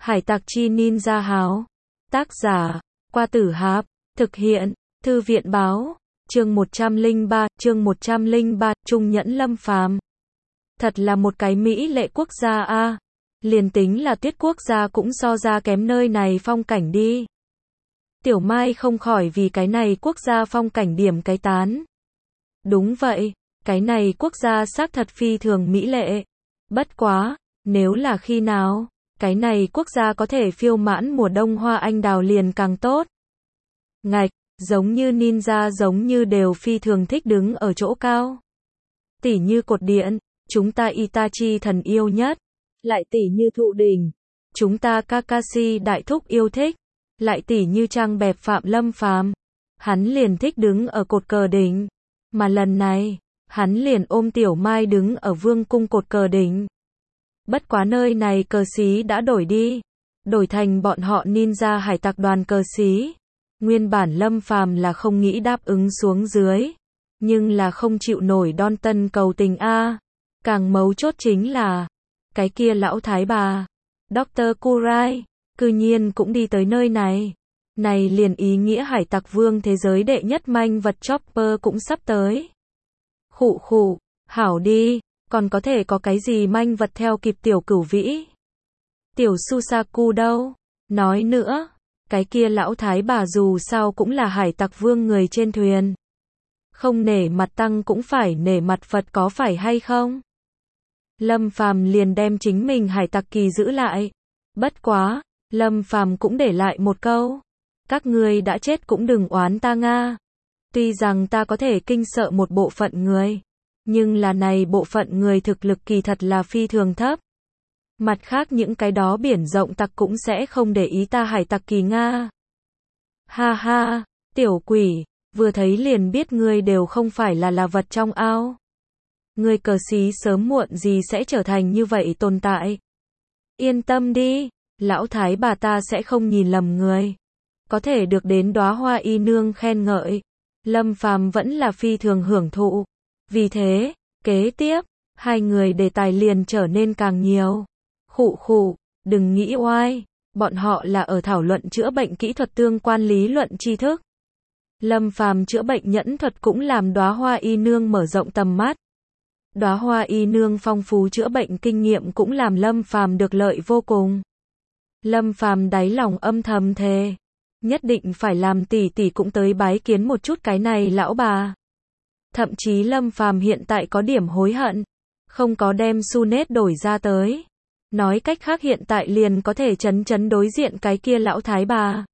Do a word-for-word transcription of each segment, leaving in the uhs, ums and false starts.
Hải tặc chi ninja háo. Tác giả, Qua Tử Hạp. Thực hiện, Thư viện báo. Chương một trăm lẻ ba, chương một trăm lẻ ba, Trung Nhẫn Lâm Phàm. Thật là một cái mỹ lệ quốc gia a. À. Liền tính là Tuyết quốc gia cũng so ra kém nơi này phong cảnh đi. Tiểu Mai không khỏi vì cái này quốc gia phong cảnh điểm cái tán. Đúng vậy, cái này quốc gia xác thật phi thường mỹ lệ. Bất quá, nếu là khi nào, cái này quốc gia có thể phiêu mãn mùa đông hoa anh đào liền càng tốt. Ngạch, giống như ninja giống như đều phi thường thích đứng ở chỗ cao. Tỉ như cột điện, chúng ta Itachi thần yêu nhất. Lại tỉ như thụ đỉnh, chúng ta Kakashi đại thúc yêu thích. Lại tỉ như trang bẹp Phạm Lâm Phàm, hắn liền thích đứng ở cột cờ đỉnh. Mà lần này, hắn liền ôm Tiểu Mai đứng ở vương cung cột cờ đỉnh. Bất quá nơi này cờ xí đã đổi đi, đổi thành bọn họ ninja hải tặc đoàn cờ xí. Nguyên bản Lâm Phàm là không nghĩ đáp ứng xuống dưới, nhưng là không chịu nổi Đon Tân cầu tình a. Càng mấu chốt chính là, cái kia lão thái bà, Doctor Kurai, cư nhiên cũng đi tới nơi này. Này liền ý nghĩa hải tặc vương thế giới đệ nhất manh vật Chopper cũng sắp tới. Khụ khụ, hảo đi, còn có thể có cái gì manh vật theo kịp tiểu cửu vĩ. Tiểu Susaku đâu? Nói nữa, cái kia lão thái bà dù sao cũng là hải tặc vương người trên thuyền. Không nể mặt tăng cũng phải nể mặt Phật có phải hay không? Lâm Phàm liền đem chính mình hải tặc kỳ giữ lại. Bất quá, Lâm Phàm cũng để lại một câu. Các ngươi đã chết cũng đừng oán ta nga. Tuy rằng ta có thể kinh sợ một bộ phận người, nhưng là này bộ phận người thực lực kỳ thật là phi thường thấp. Mặt khác những cái đó biển rộng tặc cũng sẽ không để ý ta hải tặc kỳ nga. Ha ha, tiểu quỷ, vừa thấy liền biết ngươi đều không phải là là vật trong ao. Ngươi cờ xí sớm muộn gì sẽ trở thành như vậy tồn tại. Yên tâm đi, lão thái bà ta sẽ không nhìn lầm người. Có thể được đến đóa hoa y nương khen ngợi, Lâm Phàm vẫn là phi thường hưởng thụ. Vì thế, kế tiếp, hai người đề tài liền trở nên càng nhiều. Khụ khụ, đừng nghĩ oai, bọn họ là ở thảo luận chữa bệnh kỹ thuật tương quan lý luận tri thức. Lâm Phàm chữa bệnh nhẫn thuật cũng làm đóa hoa y nương mở rộng tầm mắt. Đóa hoa y nương phong phú chữa bệnh kinh nghiệm cũng làm Lâm Phàm được lợi vô cùng. Lâm Phàm đáy lòng âm thầm thề, nhất định phải làm tỷ tỷ cũng tới bái kiến một chút cái này lão bà. Thậm chí Lâm Phàm hiện tại có điểm hối hận, không có đem Sunet đổi ra tới. Nói cách khác hiện tại liền có thể chấn chấn đối diện cái kia lão thái bà.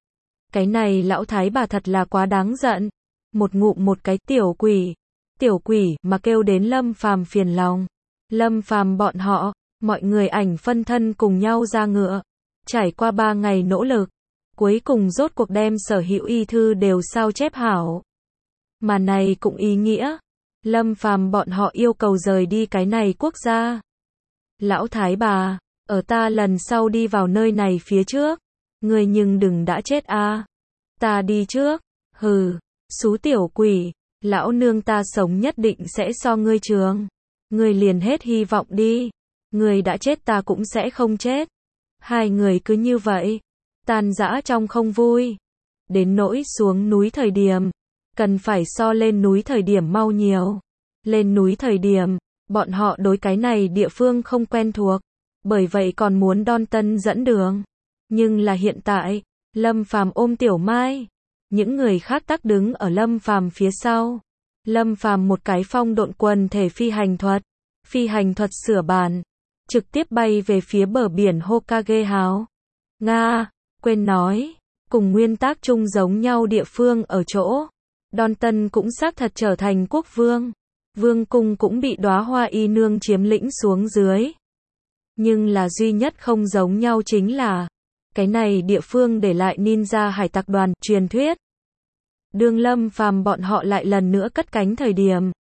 Cái này lão thái bà thật là quá đáng giận. Một ngụm một cái tiểu quỷ, tiểu quỷ mà kêu đến Lâm Phàm phiền lòng. Lâm Phàm bọn họ, mọi người ảnh phân thân cùng nhau ra ngựa. Trải qua ba ngày nỗ lực, cuối cùng rốt cuộc đem sở hữu y thư đều sao chép hảo. Mà này cũng ý nghĩa, Lâm Phàm bọn họ yêu cầu rời đi cái này quốc gia. Lão thái bà, ở ta lần sau đi vào nơi này phía trước, ngươi nhưng đừng đã chết a. Ta đi trước. Hừ, xú tiểu quỷ, lão nương ta sống nhất định sẽ so ngươi trường. Ngươi liền hết hy vọng đi. Ngươi đã chết ta cũng sẽ không chết. Hai người cứ như vậy, tan rã trong không vui. Đến nỗi xuống núi thời điểm, cần phải so lên núi thời điểm mau nhiều. Lên núi thời điểm, bọn họ đối cái này địa phương không quen thuộc, bởi vậy còn muốn Đon Tân dẫn đường. Nhưng là hiện tại, Lâm Phàm ôm Tiểu Mai, những người khác tắc đứng ở Lâm Phàm phía sau. Lâm Phàm một cái phong độn quần thể phi hành thuật, phi hành thuật sửa bản, trực tiếp bay về phía bờ biển Hokage háo. Nga, quên nói, cùng nguyên tắc chung giống nhau địa phương ở chỗ, Đon Tân cũng xác thật trở thành quốc vương. Vương cung cũng bị đóa hoa y nương chiếm lĩnh xuống dưới. Nhưng là duy nhất không giống nhau chính là, cái này địa phương để lại ninja hải tặc đoàn, truyền thuyết. Đương Lâm Phàm bọn họ lại lần nữa cất cánh thời điểm,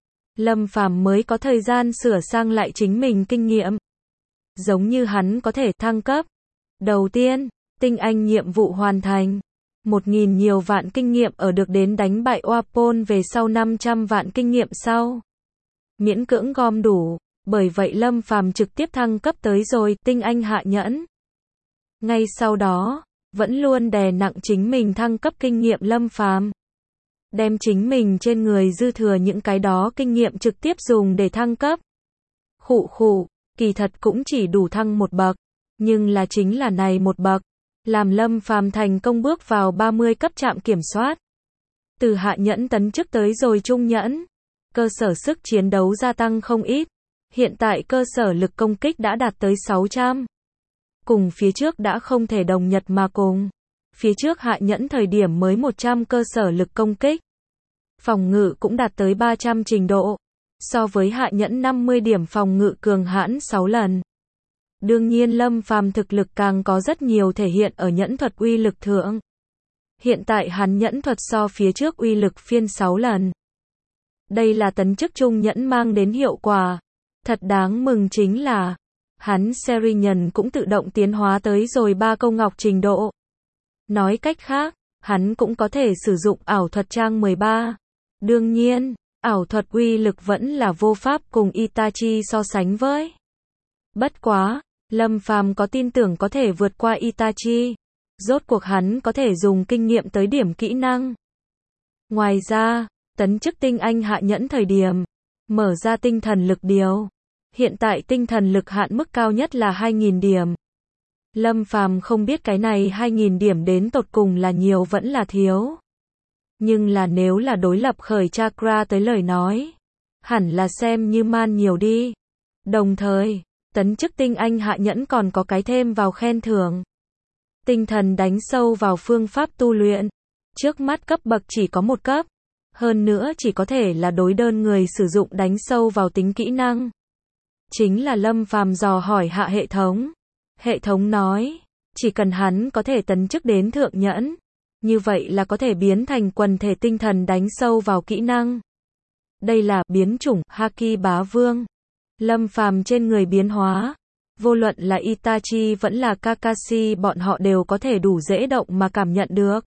Lâm Phàm mới có thời gian sửa sang lại chính mình kinh nghiệm. Giống như hắn có thể thăng cấp. Đầu tiên, tinh anh nhiệm vụ hoàn thành. Một nghìn nhiều vạn kinh nghiệm ở được đến đánh bại Oapon về sau năm trăm vạn kinh nghiệm sau. Miễn cưỡng gom đủ, bởi vậy Lâm Phàm trực tiếp thăng cấp tới rồi tinh anh hạ nhẫn. Ngay sau đó, vẫn luôn đè nặng chính mình thăng cấp kinh nghiệm Lâm Phàm. Đem chính mình trên người dư thừa những cái đó kinh nghiệm trực tiếp dùng để thăng cấp. Khụ khụ, kỳ thật cũng chỉ đủ thăng một bậc, nhưng là chính là này một bậc, làm Lâm Phàm thành công bước vào ba mươi cấp trạm kiểm soát. Từ hạ nhẫn tấn chức tới rồi trung nhẫn, cơ sở sức chiến đấu gia tăng không ít, hiện tại cơ sở lực công kích đã đạt tới sáu trăm. Cùng phía trước đã không thể đồng nhật mà cùng. Phía trước hạ nhẫn thời điểm mới một trăm cơ sở lực công kích. Phòng ngự cũng đạt tới ba trăm trình độ. So với hạ nhẫn năm mươi điểm phòng ngự cường hãn sáu lần. Đương nhiên Lâm Phàm thực lực càng có rất nhiều thể hiện ở nhẫn thuật uy lực thượng. Hiện tại hắn nhẫn thuật so phía trước uy lực phiên sáu lần. Đây là tấn chức trung nhẫn mang đến hiệu quả. Thật đáng mừng chính là hắn series nhân cũng tự động tiến hóa tới rồi ba câu ngọc trình độ. Nói cách khác, hắn cũng có thể sử dụng ảo thuật trang mười ba. Đương nhiên, ảo thuật uy lực vẫn là vô pháp cùng Itachi so sánh với. Bất quá, Lâm Phàm có tin tưởng có thể vượt qua Itachi. Rốt cuộc hắn có thể dùng kinh nghiệm tới điểm kỹ năng. Ngoài ra, tấn chức tinh anh hạ nhẫn thời điểm, mở ra tinh thần lực điều. Hiện tại tinh thần lực hạn mức cao nhất là hai nghìn điểm. Lâm Phàm không biết cái này hai nghìn điểm đến tột cùng là nhiều vẫn là thiếu. Nhưng là nếu là đối lập khởi chakra tới lời nói, hẳn là xem như man nhiều đi. Đồng thời, tấn chức tinh anh hạ nhẫn còn có cái thêm vào khen thưởng. Tinh thần đánh sâu vào phương pháp tu luyện. Trước mắt cấp bậc chỉ có một cấp. Hơn nữa chỉ có thể là đối đơn người sử dụng đánh sâu vào tính kỹ năng. Chính là Lâm Phàm dò hỏi hạ hệ thống. Hệ thống nói, chỉ cần hắn có thể tấn chức đến thượng nhẫn, như vậy là có thể biến thành quần thể tinh thần đánh sâu vào kỹ năng. Đây là biến chủng Haki Bá Vương. Lâm Phàm trên người biến hóa, vô luận là Itachi vẫn là Kakashi bọn họ đều có thể đủ dễ động mà cảm nhận được.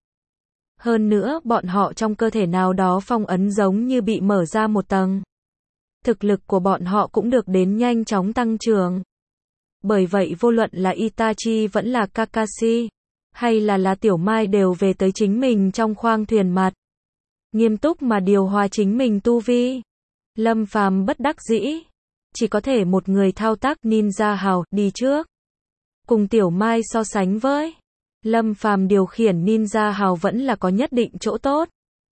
Hơn nữa bọn họ trong cơ thể nào đó phong ấn giống như bị mở ra một tầng. Thực lực của bọn họ cũng được đến nhanh chóng tăng trưởng. Bởi vậy vô luận là Itachi vẫn là Kakashi, hay là là Tiểu Mai đều về tới chính mình trong khoang thuyền mặt. Nghiêm túc mà điều hòa chính mình tu vi. Lâm Phàm bất đắc dĩ, chỉ có thể một người thao tác ninja hào đi trước. Cùng Tiểu Mai so sánh với, Lâm Phàm điều khiển ninja hào vẫn là có nhất định chỗ tốt.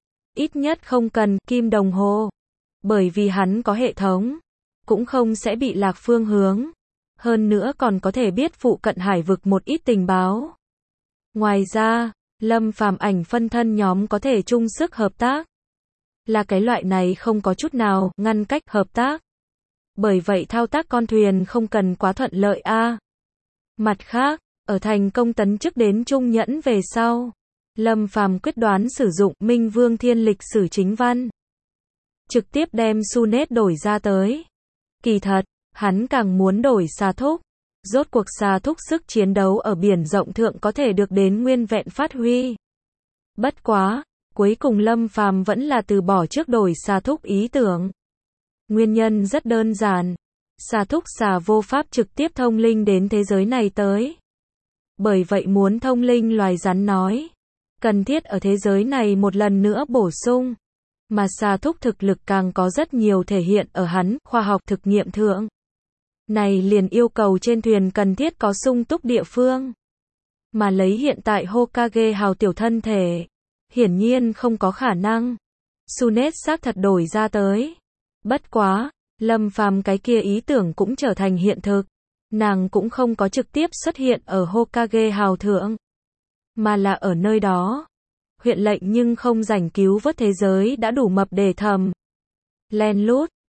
Ít nhất không cần kim đồng hồ. Bởi vì hắn có hệ thống, cũng không sẽ bị lạc phương hướng. Hơn nữa còn có thể biết phụ cận hải vực một ít tình báo. Ngoài ra, Lâm Phàm ảnh phân thân nhóm có thể chung sức hợp tác. Là cái loại này không có chút nào ngăn cách hợp tác. Bởi vậy thao tác con thuyền không cần quá thuận lợi a. À. Mặt khác, ở thành công tấn chức đến trung nhẫn về sau, Lâm Phàm quyết đoán sử dụng Minh Vương Thiên lịch sử chính văn. Trực tiếp đem Sunet đổi ra tới. Kỳ thật, hắn càng muốn đổi xà thúc. Rốt cuộc xà thúc sức chiến đấu ở biển rộng thượng có thể được đến nguyên vẹn phát huy. Bất quá, cuối cùng Lâm Phàm vẫn là từ bỏ trước đổi xà thúc ý tưởng. Nguyên nhân rất đơn giản. Xà thúc xà vô pháp trực tiếp thông linh đến thế giới này tới. Bởi vậy muốn thông linh loài rắn nói, cần thiết ở thế giới này một lần nữa bổ sung. Mà xà thúc thực lực càng có rất nhiều thể hiện ở hắn khoa học thực nghiệm thượng. Này liền yêu cầu trên thuyền cần thiết có sung túc địa phương. Mà lấy hiện tại Hokage hào tiểu thân thể, hiển nhiên không có khả năng. Sunet xác thật đổi ra tới. Bất quá, Lâm Phàm cái kia ý tưởng cũng trở thành hiện thực. Nàng cũng không có trực tiếp xuất hiện ở Hokage hào thượng, mà là ở nơi đó. Huyện lệnh nhưng không rảnh cứu vớt thế giới đã đủ mập để thầm. Len lút,